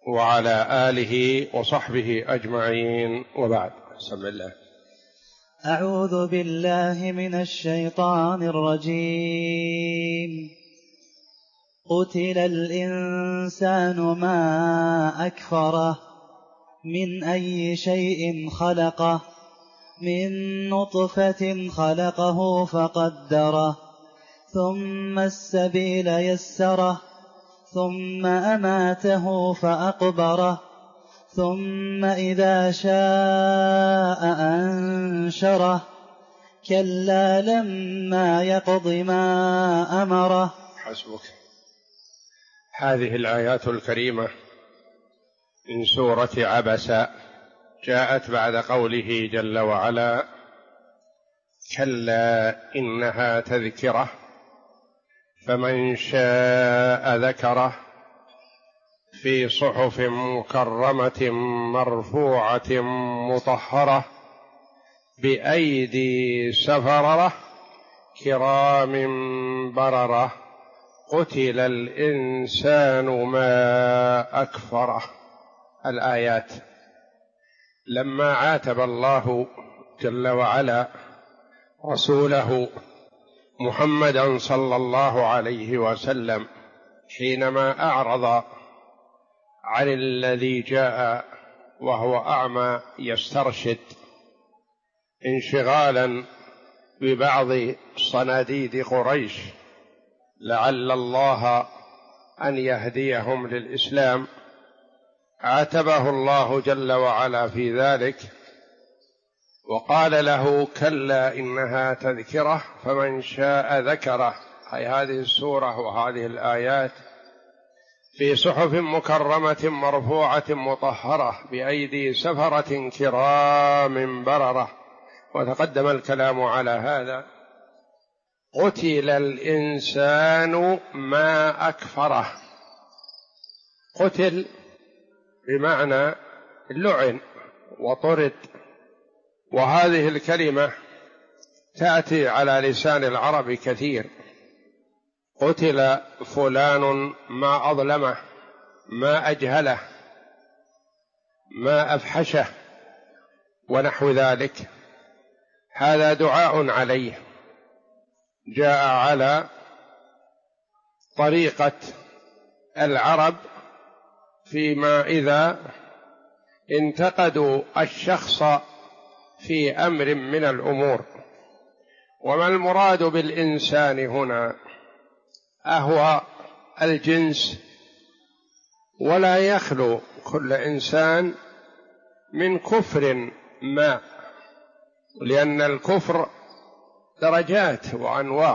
وعلى آله وصحبه أجمعين، وبعد. بسم الله. أعوذ بالله من الشيطان الرجيم. قتل الإنسان ما أكفره، من أي شيء خلقه، من نطفة خلقه فقدره، ثم السبيل يسره، ثم أماته فأقبره، ثم إذا شاء أنشره، كلا لما يقض ما أمره. حسبك. هذه الآيات الكريمة من سورة عبس جاءت بعد قوله جل وعلا: كلا إنها تذكرة فمن شاء ذكره، في صحف مكرمة مرفوعة مطهرة بأيدي سفرة كرام بررة، قتل الإنسان ما أكفره. الآيات. لما عاتب الله جل وعلا رسوله محمدا صلى الله عليه وسلم حينما أعرض عن الذي جاء وهو أعمى يسترشد، انشغالا ببعض صناديد قريش لعل الله أن يهديهم للإسلام، عاتبه الله جل وعلا في ذلك وقال له: كلا إنها تذكرة فمن شاء ذكره. أي هذه السورة وهذه الآيات في صحف مكرمة مرفوعة مطهرة بأيدي سفرة كرام بررة، وتقدم الكلام على هذا. قتل الإنسان ما أكفره. قتل بمعنى لعن وطرد، وهذه الكلمة تأتي على لسان العرب كثير. قتل فلان ما أظلمه، ما أجهله، ما أفحشه، ونحو ذلك. هذا دعاء عليه، جاء على طريقة العرب فيما إذا انتقدوا الشخص في أمر من الأمور. وما المراد بالإنسان هنا؟ أهو الجنس، ولا يخلو كل إنسان من كفر ما، لأن الكفر درجات وأنواع،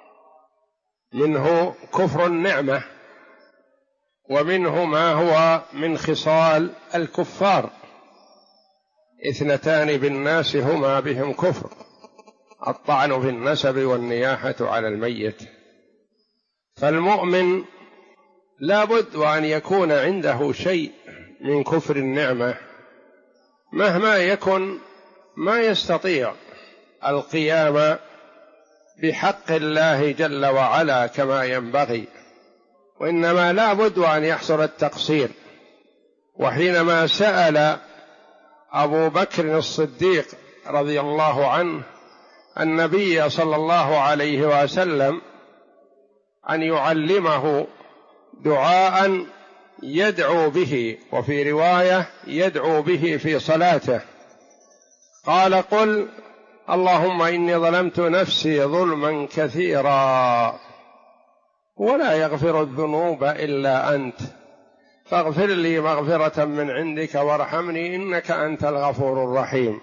منه كفر النعمة، ومنه ما هو من خصال الكفار. اثنتان بالناس هما بهم كفر: الطعن في النسب والنياحة على الميت. فالمؤمن لا بد وأن يكون عنده شيء من كفر النعمة، مهما يكن ما يستطيع القيام بحق الله جل وعلا كما ينبغي، وإنما لا بد وأن يحصل التقصير. وحينما سأل أبو بكر الصديق رضي الله عنه النبي صلى الله عليه وسلم أن يعلمه دعاء يدعو به، وفي رواية يدعو به في صلاته، قال: قل اللهم إني ظلمت نفسي ظلما كثيرا ولا يغفر الذنوب إلا أنت، فاغفر لي مغفرة من عندك وارحمني إنك أنت الغفور الرحيم.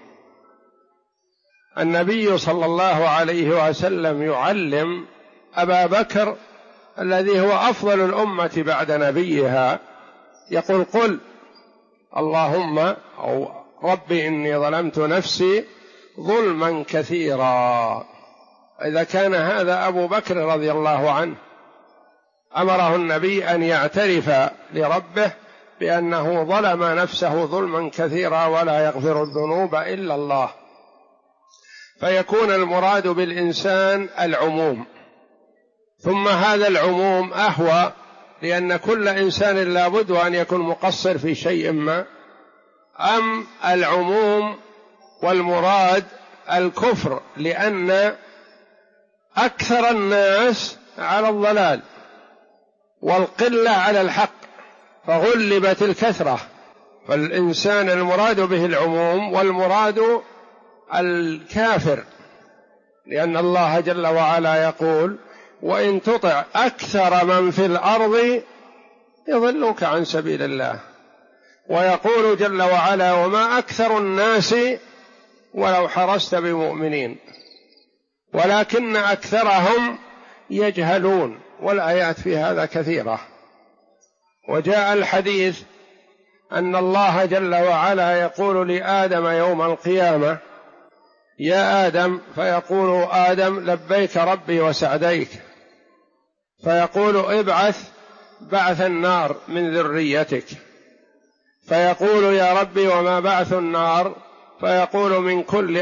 النبي صلى الله عليه وسلم يعلم أبا بكر الذي هو أفضل الأمة بعد نبيها، يقول: قل اللهم أو ربي إني ظلمت نفسي ظلما كثيرا. إذا كان هذا أبو بكر رضي الله عنه أمره النبي أن يعترف لربه بأنه ظلم نفسه ظلما كثيرا ولا يغفر الذنوب إلا الله، فيكون المراد بالإنسان العموم. ثم هذا العموم أهوى لأن كل إنسان لا بد أن يكون مقصر في شيء ما، أم العموم والمراد الكفر، لأن أكثر الناس على الضلال والقلة على الحق فغلبت الكثرة، فالإنسان المراد به العموم والمراد الكافر، لأن الله جل وعلا يقول وإن تطع أكثر من في الأرض يضلوك عن سبيل الله، ويقول جل وعلا وما أكثر الناس ولو حرصت بمؤمنين ولكن أكثرهم يجهلون، والآيات في هذا كثيرة. وجاء الحديث أن الله جل وعلا يقول لآدم يوم القيامة يا آدم، فيقول آدم لبيك ربي وسعديك، فيقول ابعث بعث النار من ذريتك، فيقول يا ربي وما بعث النار، فيقول من كل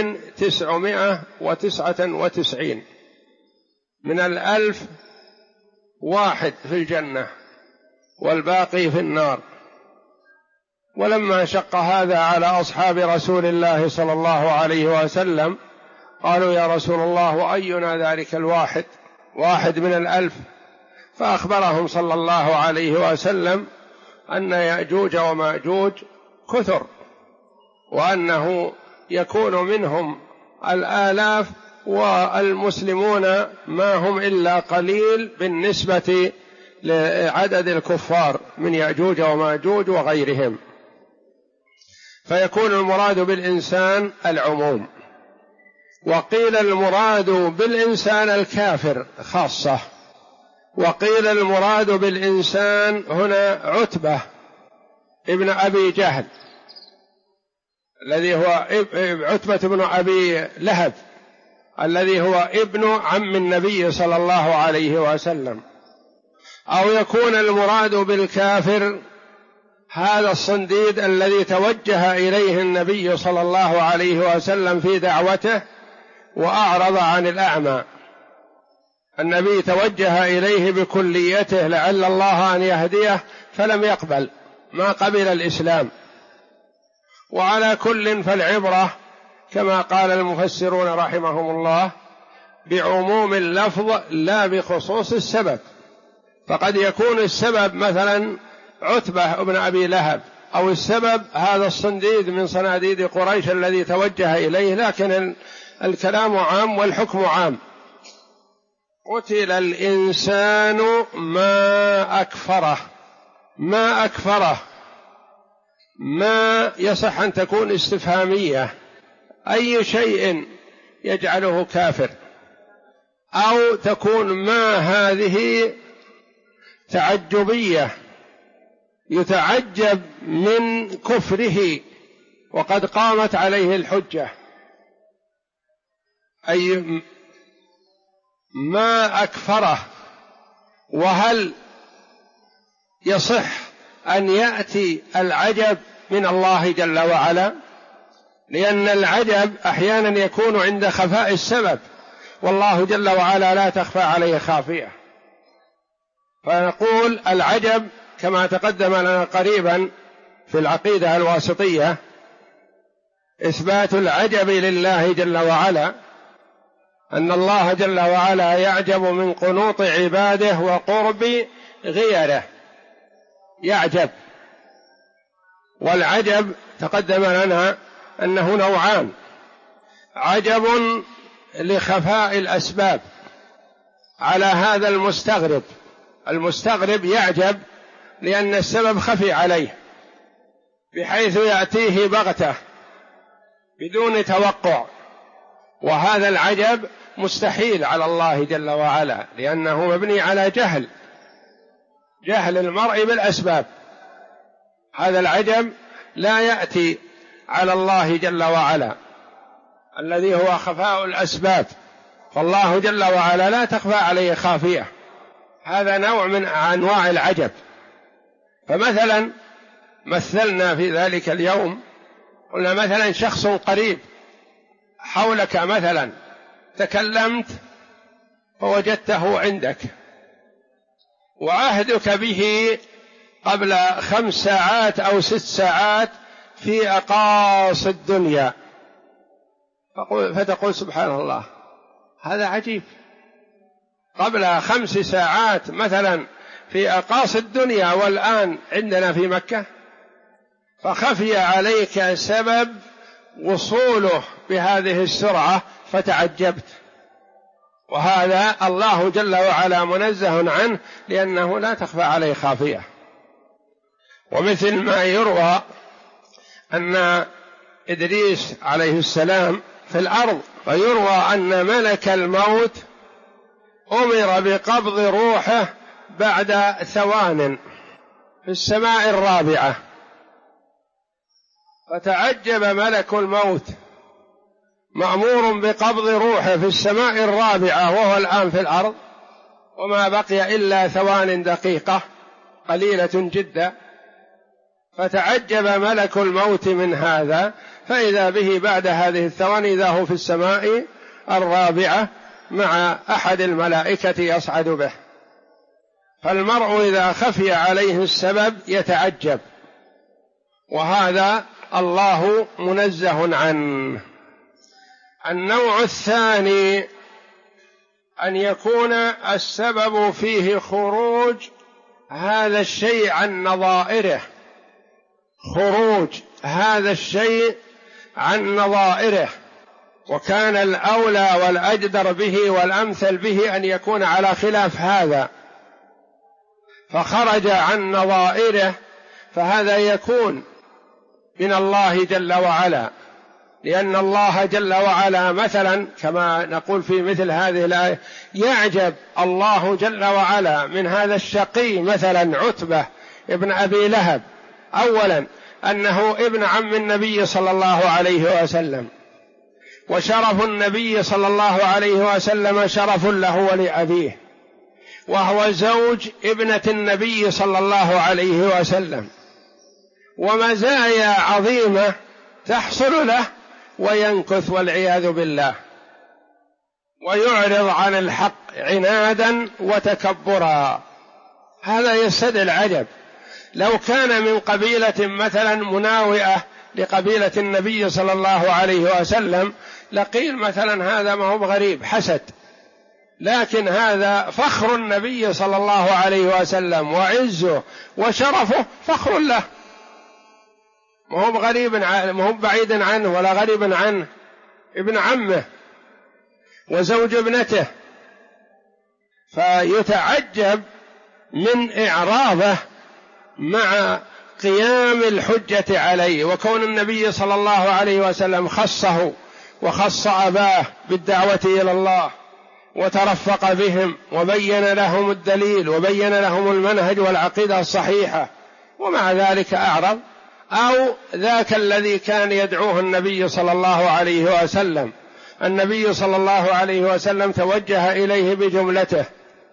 1999، من 1000 واحد في الجنة والباقي في النار. ولما شق هذا على أصحاب رسول الله صلى الله عليه وسلم قالوا يا رسول الله وأينا ذلك الواحد، واحد من 1000؟ فأخبرهم صلى الله عليه وسلم أن يأجوج ومأجوج كثر، وأنه يكون منهم الآلاف والمسلمون ما هم إلا قليل بالنسبة لعدد الكفار من يأجوج ومأجوج وغيرهم، فيكون المراد بالإنسان العموم. وقيل المراد بالإنسان الكافر خاصة، وقيل المراد بالإنسان هنا عتبة ابن أبي جهل الذي هو عتبة بن أبي لهب الذي هو ابن عم النبي صلى الله عليه وسلم. أو يكون المراد بالكافر هذا الصنديد الذي توجه إليه النبي صلى الله عليه وسلم في دعوته وأعرض عن الأعمى، النبي توجه إليه بكليته لعل الله أن يهديه فلم يقبل، ما قبل الإسلام. وعلى كل فالعبرة كما قال المفسرون رحمهم الله بعموم اللفظ لا بخصوص السبب، فقد يكون السبب مثلا عتبة ابن أبي لهب، أو السبب هذا الصنديد من صناديد قريش الذي توجه إليه، لكن الكلام عام والحكم عام. قتل الإنسان ما أكفره، ما أكفره، ما يصح أن تكون استفهامية، أي شيء يجعله كافر، أو تكون ما هذه تعجبية يتعجب من كفره وقد قامت عليه الحجة، أي ما أكفره. وهل يصح أن يأتي العجب من الله جل وعلا؟ لأن العجب أحيانا يكون عند خفاء السبب، والله جل وعلا لا تخفى عليه خافية، فنقول العجب كما تقدم لنا قريبا في العقيدة الواسطية إثبات العجب لله جل وعلا، أن الله جل وعلا يعجب من قنوط عباده وقرب غيره، يعجب. والعجب تقدم لنا أنه نوعان: عجب لخفاء الأسباب على هذا المستغرب، المستغرب يعجب لأن السبب خفي عليه بحيث يأتيه بغتة بدون توقع، وهذا العجب مستحيل على الله جل وعلا لأنه مبني على جهل المرء بالأسباب. هذا العجب لا يأتي على الله جل وعلا الذي هو خفاء الأسباب، فالله جل وعلا لا تخفى عليه خافية، هذا نوع من أنواع العجب. فمثلا مثلنا في ذلك اليوم، قلنا مثلا شخص قريب حولك، مثلا تكلمت فوجدته عندك وعهدك به قبل 5 ساعات أو 6 ساعات في أقاصي الدنيا، فتقول سبحان الله، هذا عجيب، قبل 5 ساعات مثلا في أقاصي الدنيا والآن عندنا في مكة، فخفي عليك سبب وصوله بهذه السرعة فتعجبت. وهذا الله جل وعلا منزه عنه، لأنه لا تخفى عليه خافية. ومثل ما يروى أن إدريس عليه السلام في الأرض، ويروى أن ملك الموت أمر بقبض روحه بعد ثوان في السماء الرابعة، فتعجب ملك الموت مأمور بقبض روحه في السماء الرابعة وهو الآن في الأرض، وما بقي إلا ثوان دقيقة قليلة جدا، فتعجب ملك الموت من هذا، فإذا به بعد هذه الثواني إذا هو في السماء الرابعة مع أحد الملائكة يصعد به. فالمرء إذا خفي عليه السبب يتعجب، وهذا الله منزه عنه. النوع الثاني أن يكون السبب فيه خروج هذا الشيء عن نظائره، خروج هذا الشيء عن نظائره، وكان الأولى والأجدر به والأمثل به أن يكون على خلاف هذا، فخرج عن نظائره، فهذا يكون من الله جل وعلا، لأن الله جل وعلا مثلا كما نقول في مثل هذه الآية، يعجب الله جل وعلا من هذا الشقي مثلا عتبة ابن أبي لهب، أولا أنه ابن عم النبي صلى الله عليه وسلم، وشرف النبي صلى الله عليه وسلم شرف له ولأبيه، وهو زوج ابنة النبي صلى الله عليه وسلم، ومزايا عظيمة تحصل له، وينكث والعياذ بالله، ويعرض عن الحق عنادا وتكبرا. هذا يستدعي العجب. لو كان من قبيلة مثلا مناوئة لقبيلة النبي صلى الله عليه وسلم لقيل مثلا هذا ما هو غريب حسد، لكن هذا فخر النبي صلى الله عليه وسلم وعزه وشرفه فخر له، ما هو غريب، ما هو بعيد عنه ولا غريب عنه، ابن عمه وزوج ابنته، فيتعجب من إعراضه مع قيام الحجة عليه، وكون النبي صلى الله عليه وسلم خصه وخص أباه بالدعوة إلى الله، وترفق بهم وبين لهم الدليل وبين لهم المنهج والعقيدة الصحيحة، ومع ذلك أعرض. أو ذاك الذي كان يدعوه النبي صلى الله عليه وسلم، النبي صلى الله عليه وسلم توجه إليه بجملته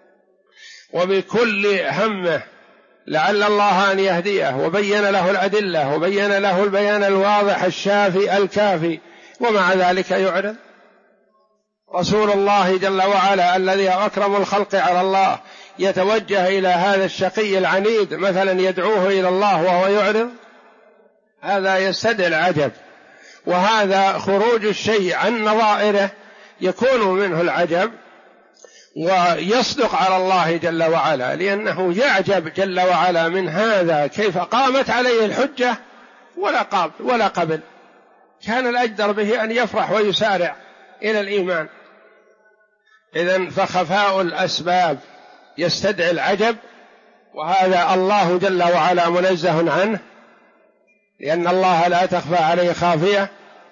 وبكل همه لعل الله أن يهديه، وبين له الأدلة وبين له البيان الواضح الشافي الكافي، ومع ذلك يعرض. رسول الله جل وعلا الذي أكرم الخلق على الله يتوجه إلى هذا الشقي العنيد مثلا يدعوه إلى الله وهو يعرض، هذا يستدعي العجب. وهذا خروج الشيء عن نظائره يكون منه العجب، ويصدق على الله جل وعلا، لأنه يعجب جل وعلا من هذا كيف قامت عليه الحجة ولا قبل، كان الأجدر به أن يفرح ويسارع إلى الإيمان. إذن فخفاء الأسباب يستدعي العجب، وهذا الله جل وعلا منزه عنه، لأن الله لا تخفى عليه خافية.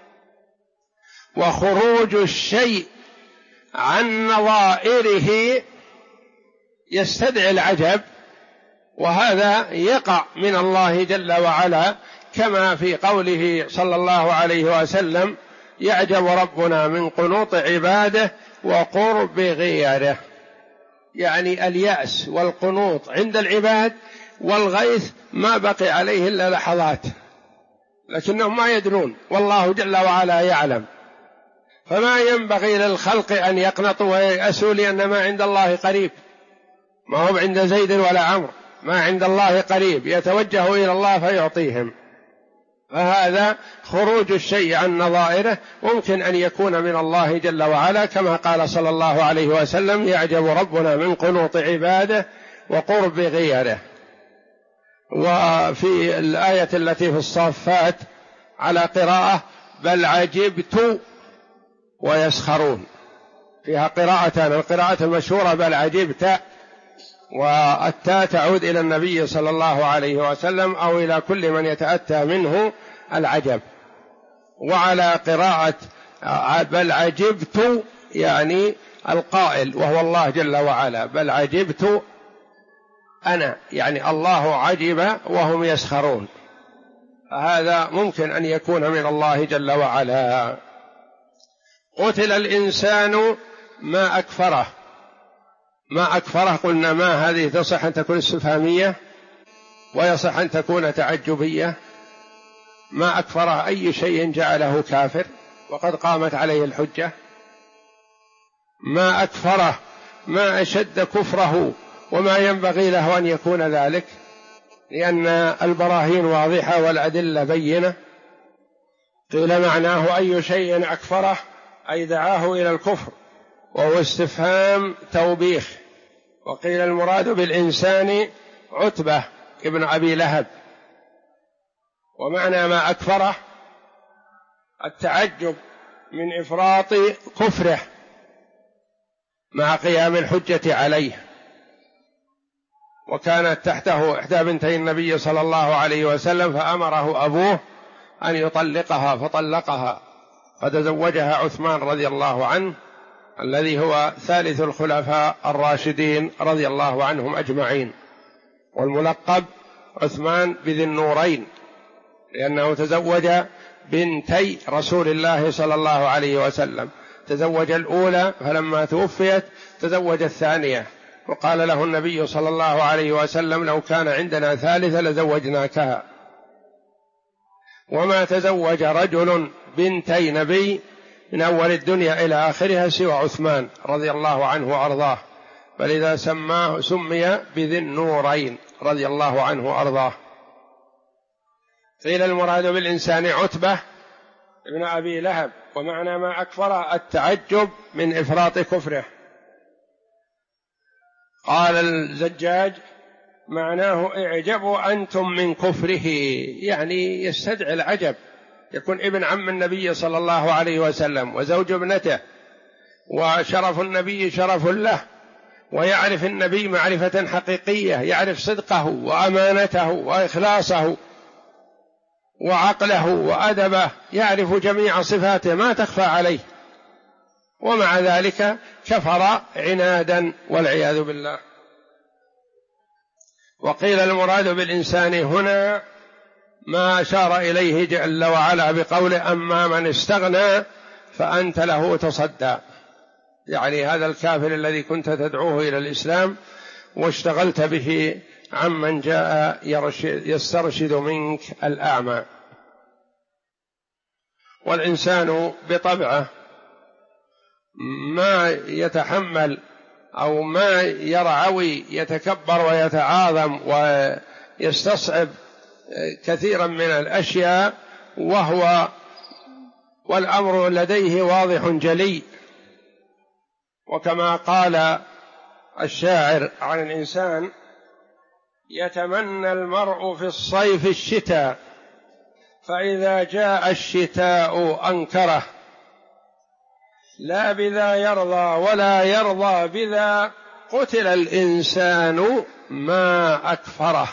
وخروج الشيء عن نظائره يستدعي العجب، وهذا يقع من الله جل وعلا، كما في قوله صلى الله عليه وسلم: يعجب ربنا من قنوط عباده وقرب غيره، يعني اليأس والقنوط عند العباد والغيث ما بقي عليه إلا لحظات، لكنهم ما يدرون، والله جل وعلا يعلم. فما ينبغي للخلق أن يقنطوا وييأسوا، لأن ما عند الله قريب، ما هو عند زيد ولا عمرو، ما عند الله قريب، يتوجه إلى الله فيعطيهم. فهذا خروج الشيء عن نظائره ممكن أن يكون من الله جل وعلا، كما قال صلى الله عليه وسلم: يعجب ربنا من قنوط عباده وقرب غيره. وفي الآية التي في الصافات على قراءة: بل عجبت ويسخرون، فيها قراءتان: القراءة المشهورة بل عجبت، والتاء تعود إلى النبي صلى الله عليه وسلم أو إلى كل من يتأتى منه العجب. وعلى قراءة بل عجبت يعني القائل وهو الله جل وعلا: بل عجبت أنا، يعني الله عجب وهم يسخرون. هذا ممكن أن يكون من الله جل وعلا. قتل الإنسان ما أكفره. ما أكفره قلنا ما هذه تصح أن تكون استفهامية ويصح أن تكون تعجبية. ما أكفره أي شيء جعله كافر وقد قامت عليه الحجة. ما أكفره ما أشد كفره وما ينبغي له أن يكون ذلك، لأن البراهين واضحة والأدلة بينة. قيل معناه أي شيء أكفره أي دعاه إلى الكفر، وهو استفهام توبيخ. وقيل المراد بالإنسان عتبة ابن أبي لهب. ومعنى ما أكفره التعجب من إفراط كفره مع قيام الحجة عليه. وكانت تحته إحدى بنتي النبي صلى الله عليه وسلم، فأمره أبوه أن يطلقها فطلقها، فتزوجها عثمان رضي الله عنه الذي هو ثالث الخلفاء الراشدين رضي الله عنهم أجمعين، والملقب عثمان بذي النورين، لأنه تزوج بنتي رسول الله صلى الله عليه وسلم. تزوج الأولى فلما توفيت تزوج الثانية، وقال له النبي صلى الله عليه وسلم: لو كان عندنا ثالثة لزوجناكها. وما تزوج رجل بنتي نبي من أول الدنيا إلى آخرها سوى عثمان رضي الله عنه وأرضاه، فلذا سمي بذي النورين رضي الله عنه وأرضاه. قيل المراد بالإنسان عتبة ابن أبي لهب. ومعنى ما أكفر التعجب من إفراط كفره. قال الزجاج: معناه اعجبوا أنتم من كفره، يعني يستدعي العجب. يكون ابن عم النبي صلى الله عليه وسلم وزوج ابنته، وشرف النبي شرف له، ويعرف النبي معرفة حقيقية، يعرف صدقه وأمانته وإخلاصه وعقله وأدبه، يعرف جميع صفاته ما تخفى عليه، ومع ذلك كفر عنادا والعياذ بالله. وقيل المراد بالإنسان هنا ما أشار إليه جل وعلا بقوله: أما من استغنى فأنت له تصدى، يعني هذا الكافر الذي كنت تدعوه إلى الإسلام واشتغلت به عمن جاء يسترشد منك الأعمى. والإنسان بطبعه ما يتحمل أو ما يرعوي يتكبر ويتعاظم ويستصعب كثيرا من الأشياء، والأمر لديه واضح جلي. وكما قال الشاعر عن الإنسان: يتمنى المرء في الصيف الشتاء، فإذا جاء الشتاء أنكره، لا بذا يرضى ولا يرضى بذا، قتل الإنسان ما أكفره.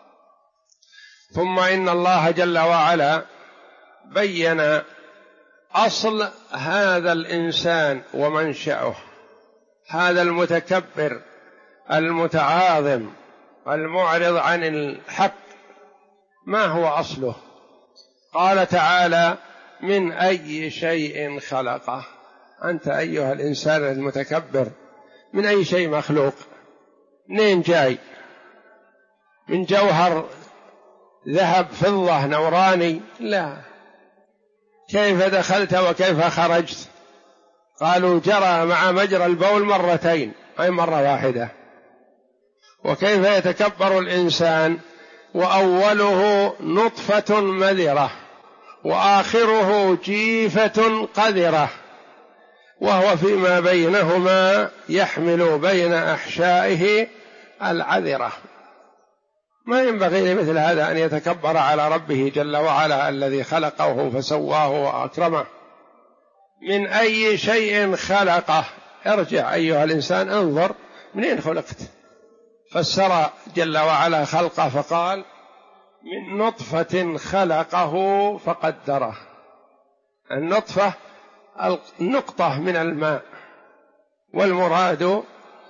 ثم إن الله جل وعلا بين أصل هذا الإنسان ومنشأه، هذا المتكبر المتعاظم المعرض عن الحق، ما هو أصله؟ قال تعالى: من أي شيء خلقه. أنت أيها الإنسان المتكبر من أي شيء مخلوق؟ منين جاي؟ من جوهر ذهب فضة نوراني؟ لا. كيف دخلت وكيف خرجت؟ قالوا: جرى مع مجرى البول مرتين، أي مرة واحدة. وكيف يتكبر الإنسان وأوله نطفة مذرة وآخره جيفة قذرة وهو فيما بينهما يحمل بين أحشائه العذرة. ما ينبغي لمثل هذا أن يتكبر على ربه جل وعلا الذي خلقه فسواه وأكرمه. من أي شيء خلقه؟ ارجع أيها الإنسان انظر منين خلقت. فسر جل وعلا خلقه فقال من نطفة خلقه فقدره. النطفة النقطة من الماء، والمراد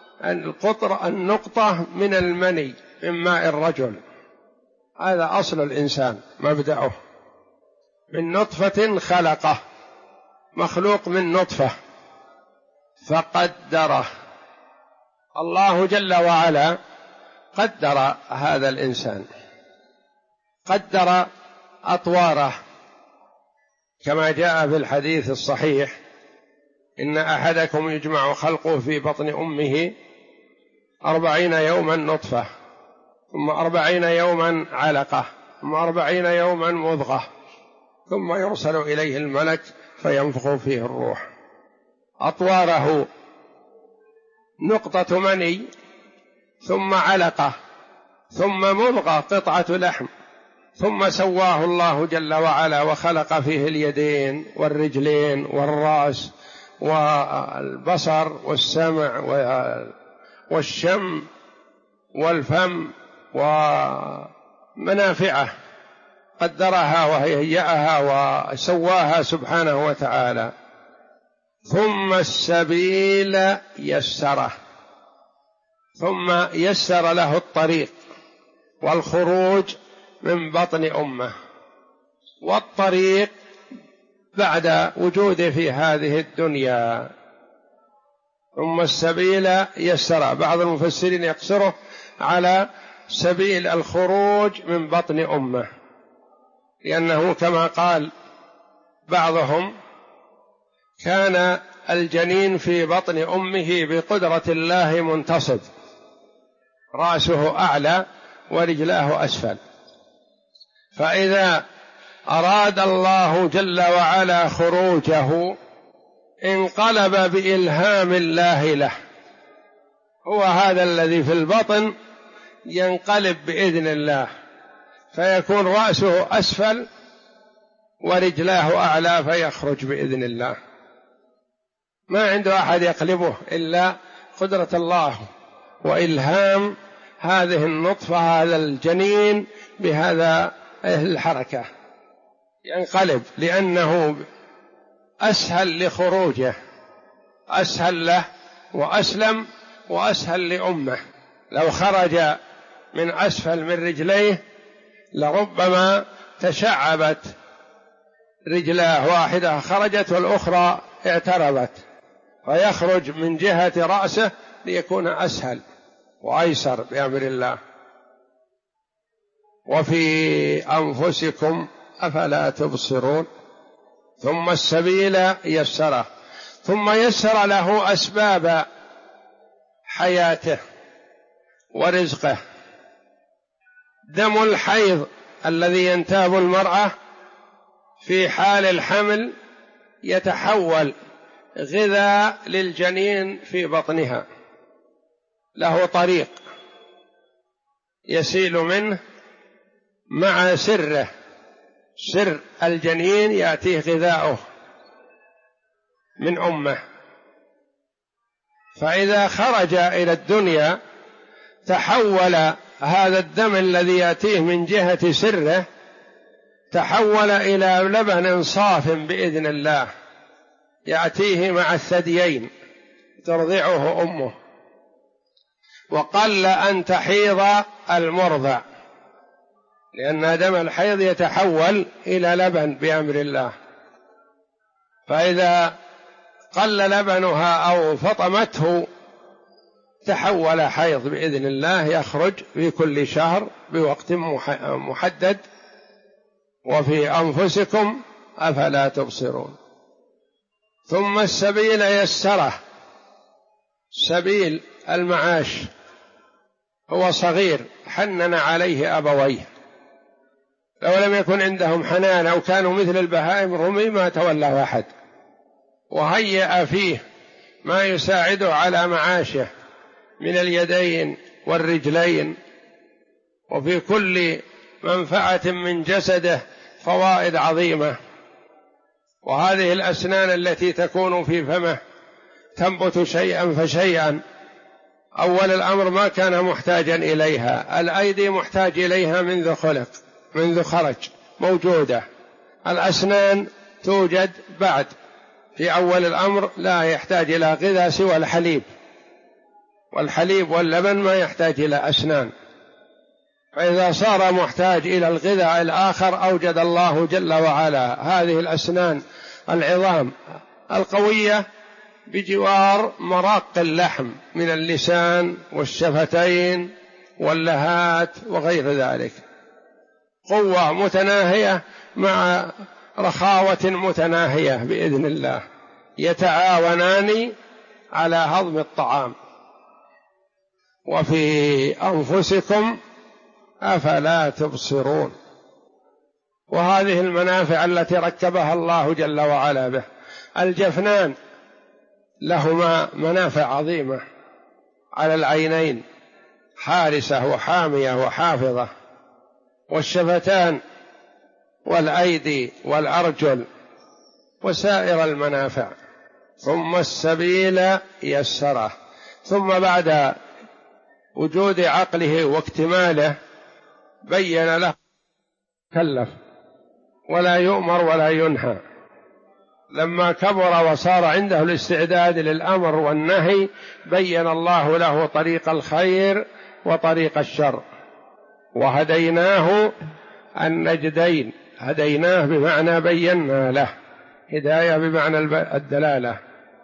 النقطة من المني من ماء الرجل. هذا أصل الإنسان مبدأه، من نطفة خلقه، مخلوق من نطفة فقدره. الله جل وعلا قدر هذا الإنسان، قدر أطواره كما جاء في الحديث الصحيح إن أحدكم يجمع خلقه في بطن أمه 40 يوما نطفة، ثم 40 يوما علقة، ثم 40 يوما مضغة، ثم يرسل إليه الملك فينفخ فيه الروح. أطواره نقطة مني، ثم علقة، ثم مضغة قطعة لحم، ثم سواه الله جل وعلا وخلق فيه اليدين والرجلين والرأس والبصر والسمع والشم والفم ومنافعه، قدرها وهيأها وسواها سبحانه وتعالى. ثم السبيل يسره، ثم يسر له الطريق والخروج من بطن أمه، والطريق بعد وجوده في هذه الدنيا. ثم السبيل يسره، بعض المفسرين يقصره على سبيل الخروج من بطن أمه، لأنه كما قال بعضهم كان الجنين في بطن أمه بقدرة الله منتصب، رأسه أعلى ورجلاه أسفل، فإذا أراد الله جل وعلا خروجه انقلب بإلهام الله له، هو هذا الذي في البطن ينقلب بإذن الله، فيكون رأسه أسفل ورجلاه أعلى فيخرج بإذن الله. ما عنده أحد يقلبه إلا قدرة الله وإلهام هذه النطفة، هذا الجنين بهذا الحركة ينقلب، لأنه أسهل لخروجه، أسهل له وأسلم وأسهل لأمه. لو خرج من أسفل من رجليه لربما تشعبت رجلاه، واحدة خرجت والأخرى اعترضت، فيخرج من جهة رأسه ليكون أسهل وأيسر بأمر الله. وفي أنفسكم أفلا تبصرون. ثم السبيل يسره، ثم يسر له أسباب حياته ورزقه. دم الحيض الذي ينتاب المرأة في حال الحمل يتحول غذاء للجنين في بطنها، له طريق يسيل منه مع سره، سر الجنين يأتيه غذاؤه من أمه، فإذا خرج إلى الدنيا تحول هذا الدم الذي يأتيه من جهة سره، تحول إلى لبن صاف بإذن الله يأتيه مع الثديين ترضعه أمه. وقل أن تحيض المرضع، لأن دم الحيض يتحول إلى لبن بأمر الله، فإذا قل لبنها أو فطمته تحول حيض بإذن الله، يخرج في كل شهر بوقت محدد. وفي أنفسكم أفلا تبصرون. ثم السبيل يسره، سبيل المعاش هو صغير حنن عليه أبويه، لو لم يكن عندهم حنان أو كانوا مثل البهائم رمي ما تولى أحد، وهيأ فيه ما يساعده على معاشه من اليدين والرجلين، وفي كل منفعة من جسده فوائد عظيمة. وهذه الأسنان التي تكون في فمه تنبت شيئا فشيئا، أول الأمر ما كان محتاجا إليها، الأيدي محتاج إليها منذ خرج موجودة، الأسنان توجد بعد، في أول الأمر لا يحتاج إلى غذاء سوى الحليب، والحليب واللبن ما يحتاج إلى أسنان، فإذا صار محتاج إلى الغذاء الآخر أوجد الله جل وعلا هذه الأسنان العظام القوية بجوار مراق اللحم من اللسان والشفتين واللهات وغير ذلك، قوة متناهية مع رخاوة متناهية بإذن الله، يتعاونان على هضم الطعام. وفي أنفسكم أفلا تبصرون. وهذه المنافع التي ركبها الله جل وعلا به. الجفنان لهما منافع عظيمة على العينين، حارسة وحامية وحافظة، والشفتان والأيدي والأرجل وسائر المنافع. ثم السبيل يسره، ثم بعد وجود عقله واكتماله بين له كلف ولا يؤمر ولا ينهى، لما كبر وصار عنده الاستعداد للأمر والنهي بين الله له طريق الخير وطريق الشر. وهديناه النجدين، هديناه بمعنى بينا له، هداية بمعنى الدلالة،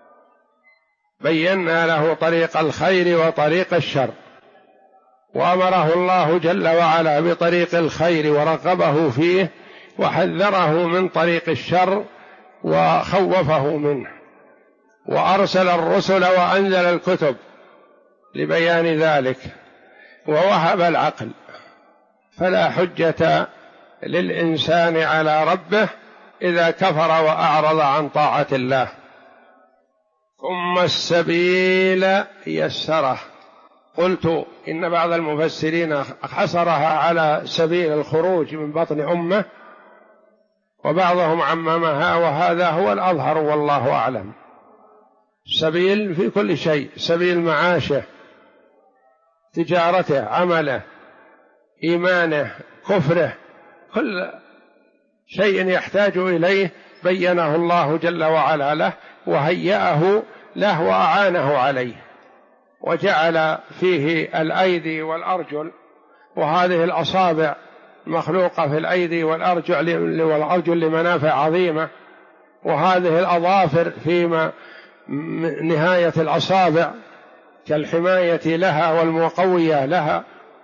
بينا له طريق الخير وطريق الشر، وأمره الله جل وعلا بطريق الخير ورغبه فيه، وحذره من طريق الشر وخوفه منه، وأرسل الرسل وأنزل الكتب لبيان ذلك، ووهب العقل، فلا حجة للإنسان على ربه إذا كفر وأعرض عن طاعة الله. ثم السبيل يسره. قلت إن بعض المفسرين حصرها على سبيل الخروج من بطن أمه، وبعضهم عممها، وهذا هو الأظهر والله أعلم. سبيل في كل شيء، سبيل معاشه، تجارته، عمله، إيمانه، كفره، كل شيء يحتاج إليه بينه الله جل وعلا له، وهيأه له وأعانه عليه، وجعل فيه الأيدي والأرجل، وهذه الأصابع مخلوقة في الأيدي والأرجل لمنافع عظيمة، وهذه الأظافر في نهاية الأصابع كالحماية لها والمقوية لها.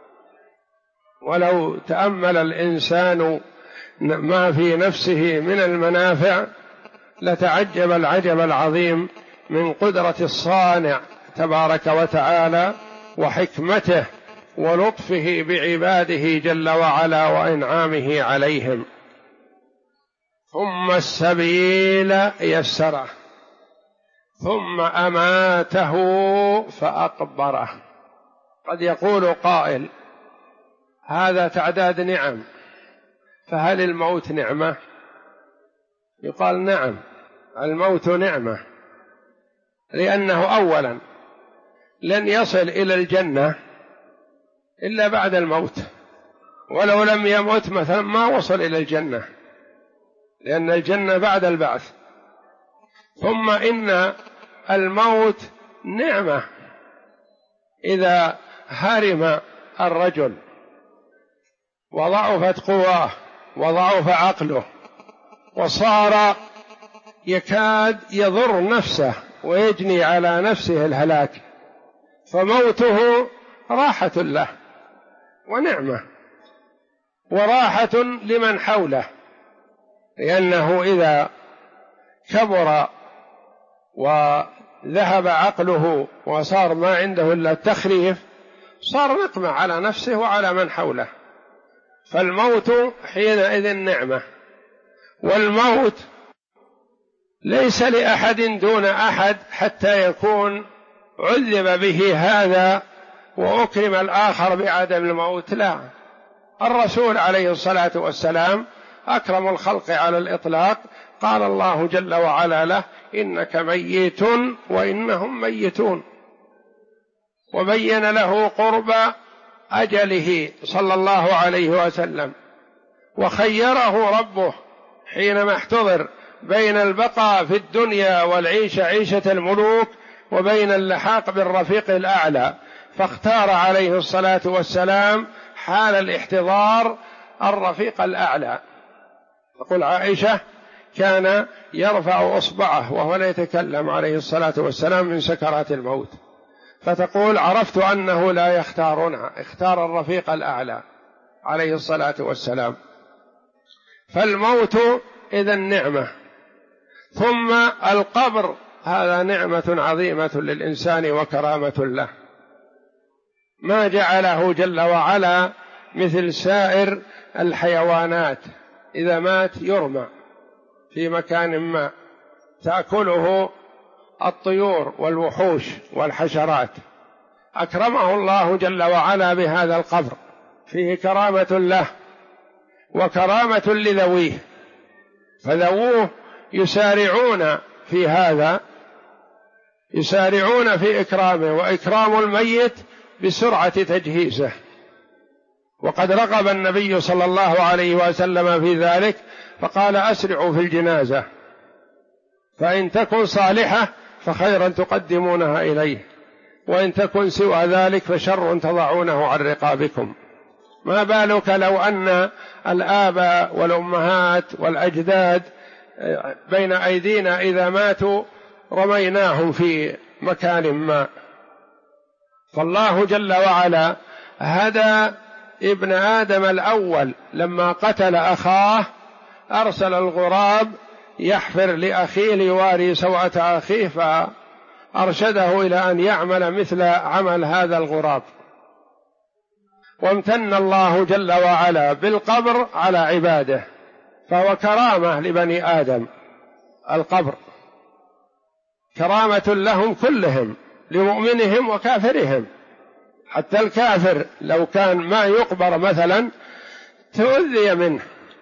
ولو تأمل الإنسان ما في نفسه من المنافع لتعجب العجب العظيم من قدرة الصانع تبارك وتعالى وحكمته ولطفه بعباده جل وعلا وإنعامه عليهم. ثم السبيل يسره ثم أماته فأقبره. قد يقول قائل هذا تعداد نعم، فهل الموت نعمة؟ يقال نعم، الموت نعمة، لأنه أولا لن يصل إلى الجنة إلا بعد الموت، ولو لم يمت مثلا ما وصل إلى الجنة، لأن الجنة بعد البعث. ثم إن الموت نعمة إذا هرم الرجل وضعفت قواه وضعف عقله وصار يكاد يضر نفسه ويجني على نفسه الهلاك، فموته راحة له ونعمة وراحة لمن حوله، لأنه إذا كبر وذهب عقله وصار ما عنده إلا التخريف صار نقمة على نفسه وعلى من حوله. فالموت حينئذ نعمة، والموت ليس لأحد دون أحد حتى يكون عذب به هذا وأكرم الآخر بعدم الموت، لا، الرسول عليه الصلاة والسلام أكرم الخلق على الإطلاق، قال الله جل وعلا له: إنك ميت وإنهم ميتون، وبين له قرب أجله صلى الله عليه وسلم، وخيره ربه حينما احتضر بين البقاء في الدنيا والعيش عيشة الملوك وبين اللحاق بالرفيق الأعلى، فاختار عليه الصلاة والسلام حال الاحتضار الرفيق الأعلى. تقول عائشة: كان يرفع إصبعه وهو لا يتكلم عليه الصلاة والسلام من سكرات الموت، فتقول: عرفت أنه لا يختارنا، اختار الرفيق الأعلى عليه الصلاة والسلام. فالموت إذن نعمة، ثم القبر هذا نعمة عظيمة للإنسان وكرامة له، ما جعله جل وعلا مثل سائر الحيوانات، إذا مات يرمى في مكان ما تأكله الطيور والوحوش والحشرات. أكرمه الله جل وعلا بهذا القبر، فيه كرامة له وكرامة لذويه، فذووه يسارعون في هذا، يسارعون في إكرامه، وإكرام الميت بسرعة تجهيزه. وقد رغب النبي صلى الله عليه وسلم في ذلك، فقال: أسرعوا في الجنازة، فإن تكن صالحة فخيرا تقدمونها إليه، وإن تكن سوى ذلك فشر تضعونه عن رقابكم. ما بالك لو أن الآباء والأمهات والأجداد بين أيدينا إذا ماتوا رميناهم في مكان ما. فالله جل وعلا هدى ابن آدم الأول لما قتل أخاه، أرسل الغراب يحفر لأخيه ليواري سوءة أخيه، فأرشده إلى أن يعمل مثل عمل هذا الغراب. وامتن الله جل وعلا بالقبر على عباده، فهو كرامة لبني آدم، القبر كرامة لهم كلهم، لمؤمنهم وكافرهم. حتى الكافر لو كان ما يقبر مثلا تؤذي منه.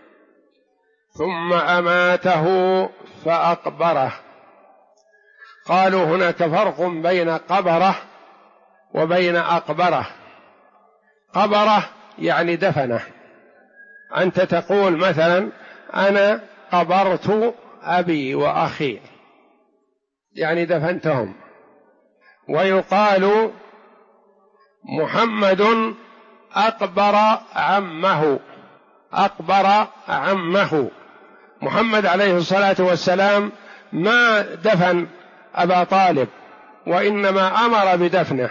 ثم أماته فأقبره. قالوا هناك فرق بين قبره وبين أقبره. قبره يعني دفنه، أنت تقول مثلا: أنا قبرت أبي وأخي، يعني دفنتهم. ويقال محمد أقبر عمه، أقبر عمه. محمد عليه الصلاة والسلام ما دفن أبا طالب، وإنما أمر بدفنه.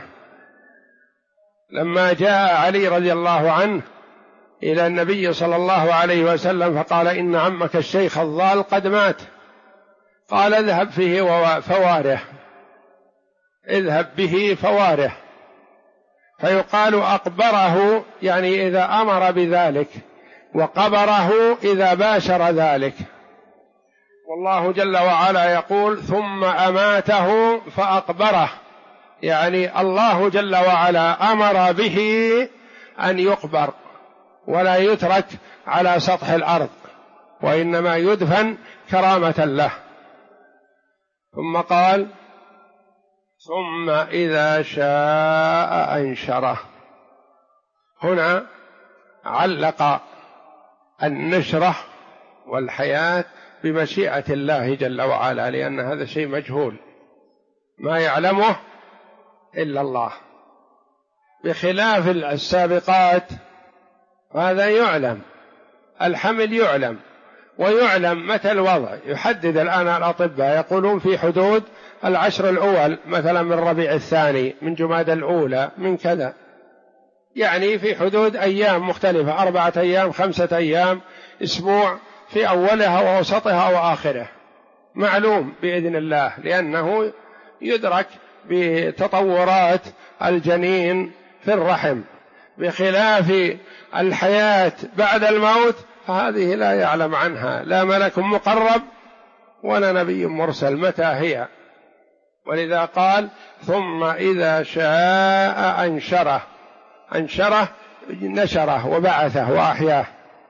لما جاء علي رضي الله عنه إلى النبي صلى الله عليه وسلم فقال: إن عمك الشيخ الضال قد مات. قال: اذهب فيه فواره، اذهب به فواره. فيقال أقبره يعني إذا أمر بذلك، وقبره إذا باشر ذلك. والله جل وعلا يقول: ثم أماته فأقبره، يعني الله جل وعلا أمر به أن يقبر ولا يترك على سطح الأرض، وإنما يدفن كرامة له. ثم قال: ثم إذا شاء أنشره. هنا علق النشرة والحياة بمشيئة الله جل وعلا، لأن هذا شيء مجهول ما يعلمه إلا الله، بخلاف السابقات هذا يعلم. الحمل يعلم، ويعلم متى الوضع، يحدد الآن الأطباء يقولون في حدود 10 الأول مثلا من ربيع الثاني، من جماد الأولى، من كذا، يعني في حدود أيام مختلفة، 4 أيام، 5 أيام، أسبوع، في أولها ووسطها وآخره، معلوم بإذن الله، لأنه يدرك بتطورات الجنين في الرحم، بخلاف الحياة بعد الموت فهذه لا يعلم عنها لا ملك مقرب ولا نبي مرسل متى هي. ولذا قال ثم إذا شاء أنشره نشره وبعثه وأحياه،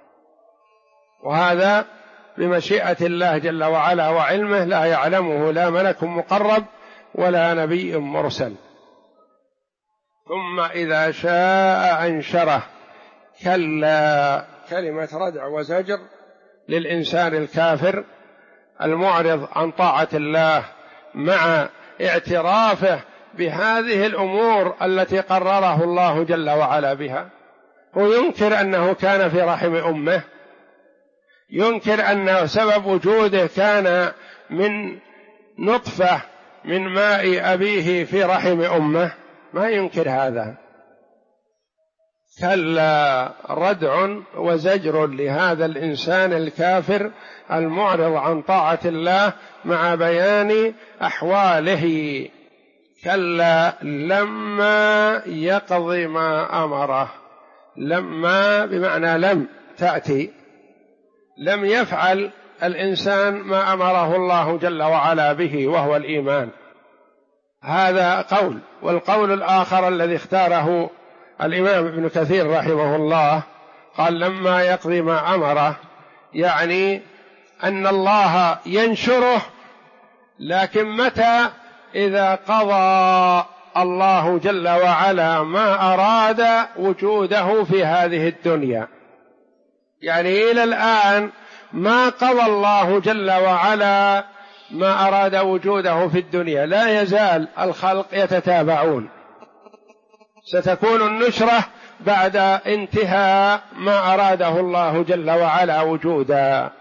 وهذا بمشيئة الله جل وعلا وعلمه لا يعلمه لا ملك مقرب ولا نبي مرسل. ثم إذا شاء أنشره. كلا، كلمة ردع وزجر للإنسان الكافر المعرض عن طاعة الله مع اعترافه بهذه الأمور التي قرره الله جل وعلا بها. هو ينكر أنه كان في رحم أمه، ينكر أن سبب وجوده كان من نطفة من ماء أبيه في رحم أمه، ما ينكر هذا. كلا، ردع وزجر لهذا الإنسان الكافر المعرض عن طاعة الله مع بيان أحواله. كلا لما يقض ما أمره. لما بمعنى لم تأتي، لم يفعل الإنسان ما أمره الله جل وعلا به وهو الإيمان. هذا قول. والقول الآخر الذي اختاره الإمام ابن كثير رحمه الله قال لما يقضي ما أمره، يعني أن الله ينشره، لكن متى؟ إذا قضى الله جل وعلا ما أراد وجوده في هذه الدنيا. يعني إلى الآن ما قضى الله جل وعلا ما أراد وجوده في الدنيا، لا يزال الخلق يتتابعون، ستكون النشرة بعد انتهاء ما أراده الله جل وعلا وجودا.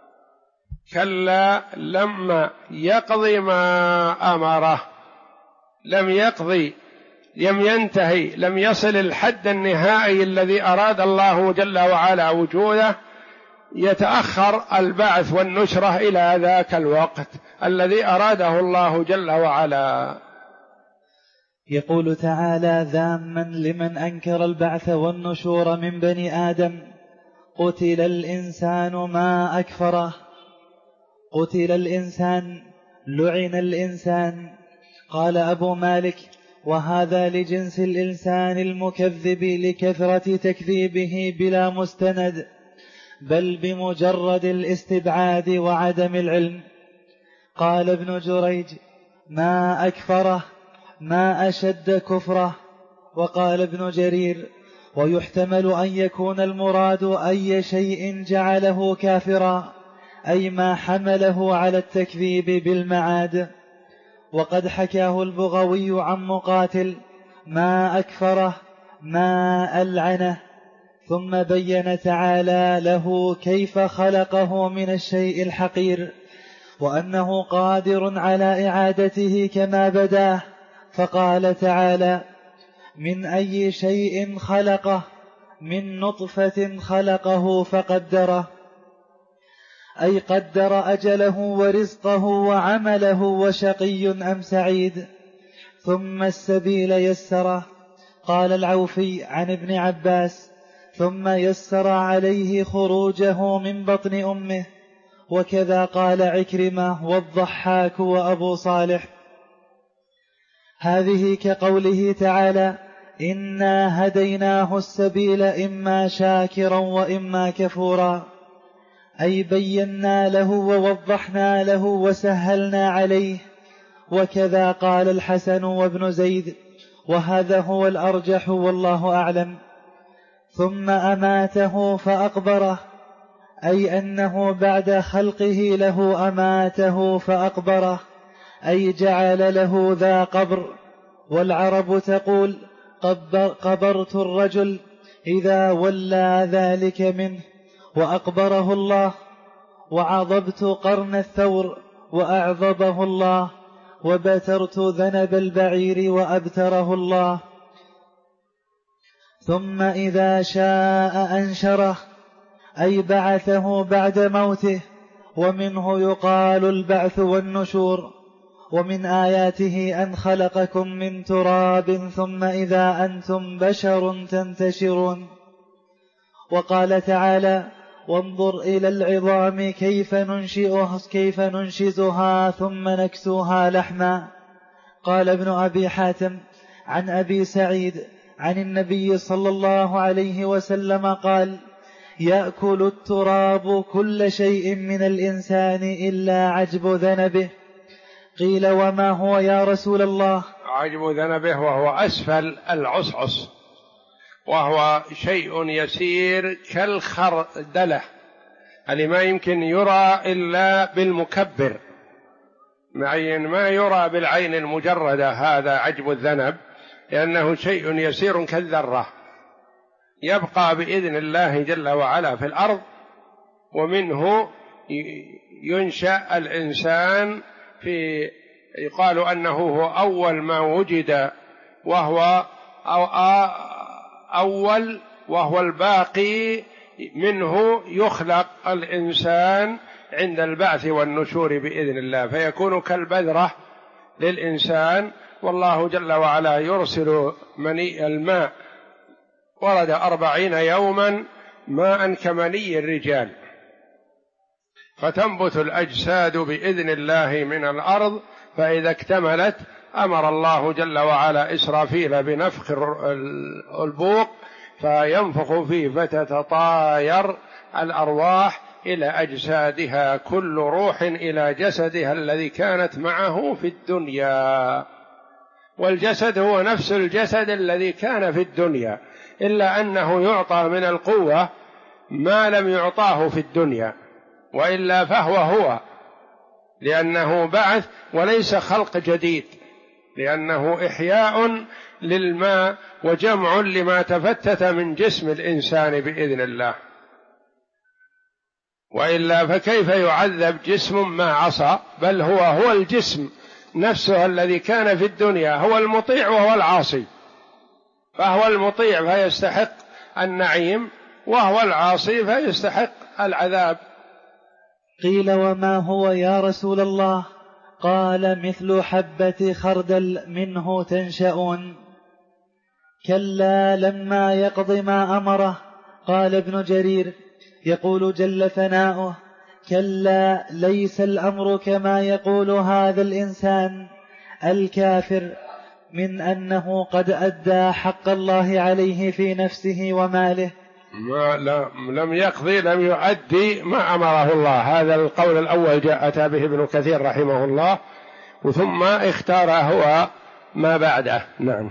كلا لما يقضي ما أمره، لم يقضي، لم ينتهي، لم يصل الحد النهائي الذي أراد الله جل وعلا وجوده، يتأخر البعث والنشرة إلى ذاك الوقت الذي أراده الله جل وعلا. يقول تعالى ذاما لمن أنكر البعث والنشور من بني آدم: قتل الإنسان ما أكفره. قتل الإنسان، لعن الإنسان. قال أبو مالك: وهذا لجنس الإنسان المكذب لكثرة تكذيبه بلا مستند، بل بمجرد الاستبعاد وعدم العلم. قال ابن جريج: ما أكفره، ما أشد كفره. وقال ابن جرير: ويحتمل أن يكون المراد أي شيء جعله كافرا، أي ما حمله على التكذيب بالمعاد. وقد حكاه البغوي عن مقاتل: ما أكفره، ما ألعنه. ثم بين تعالى له كيف خلقه من الشيء الحقير، وأنه قادر على إعادته كما بداه. فقال تعالى: من أي شيء خلقه، من نطفة خلقه فقدره، أي قدر أجله ورزقه وعمله وشقي أم سعيد. ثم السبيل يسره. قال العوفي عن ابن عباس: ثم يسر عليه خروجه من بطن أمه. وكذا قال عكرمة والضحاك وأبو صالح. هذه كقوله تعالى: إنا هديناه السبيل إما شاكرا وإما كفورا، أي بينا له ووضحنا له وسهلنا عليه. وكذا قال الحسن وابن زيد، وهذا هو الأرجح والله أعلم. ثم أماته فأقبره، أي أنه بعد خلقه له أماته فأقبره، أي جعل له ذا قبر. والعرب تقول: قبرت الرجل إذا ولى ذلك منه، وأقبره الله. وعضبت قرن الثور وأعضبه الله، وبترت ذنب البعير وأبتره الله. ثم إذا شاء أنشره، أي بعثه بعد موته، ومنه يقال البعث والنشور. ومن آياته أن خلقكم من تراب ثم إذا أنتم بشر تنتشرون. وقال تعالى وانظر إلى العظام كيف ننشزها ثم نكسوها لحما. قال ابن أبي حاتم عن أبي سعيد عن النبي صلى الله عليه وسلم قال يأكل التراب كل شيء من الإنسان إلا عجب ذنبه. قيل وما هو يا رسول الله؟ عجب ذنبه وهو أسفل العصعص، وهو شيء يسير كالخردلة اللي ما يمكن يرى إلا بالمكبر، ما يرى بالعين المجردة، هذا عجب الذنب، لأنه شيء يسير كالذرة يبقى بإذن الله جل وعلا في الأرض، ومنه ينشأ الإنسان يقال أنه هو أول ما وجد، وهو أول وهو الباقي، منه يخلق الإنسان عند البعث والنشور بإذن الله، فيكون كالبذرة للإنسان. والله جل وعلا يرسل مني الماء، ورد 40 يوما ماء كمني الرجال، فتنبت الأجساد بإذن الله من الأرض، فإذا اكتملت أمر الله جل وعلا إسرافيل بنفخ البوق فينفخ فيه، فتتطاير الأرواح إلى أجسادها، كل روح إلى جسدها الذي كانت معه في الدنيا. والجسد هو نفس الجسد الذي كان في الدنيا، إلا أنه يعطى من القوة ما لم يعطاه في الدنيا، وإلا فهو لأنه بعث وليس خلق جديد، لأنه إحياء للماء وجمع لما تفتت من جسم الإنسان بإذن الله، وإلا فكيف يعذب جسم ما عصى؟ بل هو الجسم نفسه الذي كان في الدنيا، هو المطيع وهو العاصي، فهو المطيع فيستحق النعيم، وهو العاصي فيستحق العذاب. قيل وما هو يا رسول الله؟ قال مثل حبة خردل منه تنشأون. كلا لما يقض ما أمره. قال ابن جرير يقول جل ثناؤه كلا ليس الأمر كما يقول هذا الإنسان الكافر من أنه قد أدى حق الله عليه في نفسه وماله. لم يقضي، لم يؤدي ما أمره الله. هذا القول الأول أتى به ابن كثير رحمه الله، ثم اختار هو ما بعده. نعم.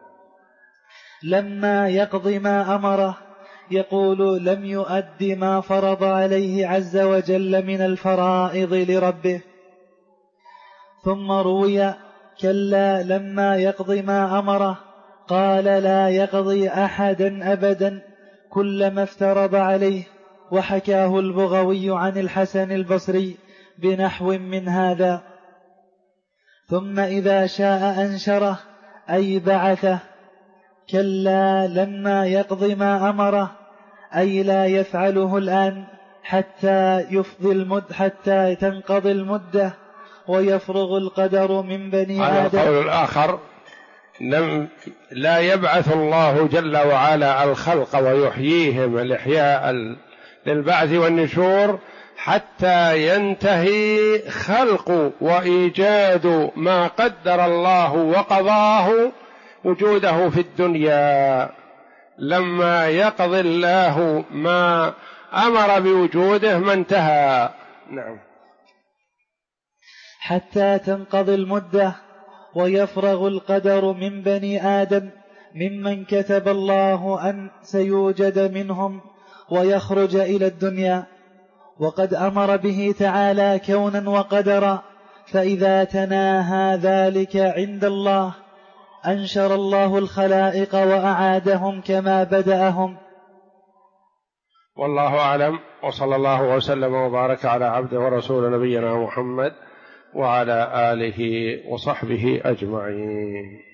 لما يقضي ما أمره يقول لم يؤدي ما فرض عليه عز وجل من الفرائض لربه. ثم روي كلا لما يقضي ما أمره قال لا يقضي أحدا أبدا كلما افترض عليه. وحكاه البغوي عن الحسن البصري بنحو من هذا. ثم إذا شاء أنشره أي بعثه. كلا لما يقضي ما أمره أي لا يفعله الآن حتى تنقضي المدة ويفرغ للقدر من بني آدم. القول الآخر لا يبعث الله جل وعلا الخلق ويحييهم الإحياء للبعث والنشور حتى ينتهي خلق وإيجاد ما قدر الله وقضاه وجوده في الدنيا. لما يقضي الله ما أمر بوجوده ما انتهى. نعم. حتى تنقضي المدة ويفرغ القدر من بني آدم ممن كتب الله أن سيوجد منهم ويخرج إلى الدنيا. وقد أمر به تعالى كونا وقدرا، فإذا تناهى ذلك عند الله أنشر الله الخلائق وأعادهم كما بدأهم. والله أعلم، وصلى الله وسلم وبارك على عبده ورسول نبينا محمد وعلى آله وصحبه أجمعين.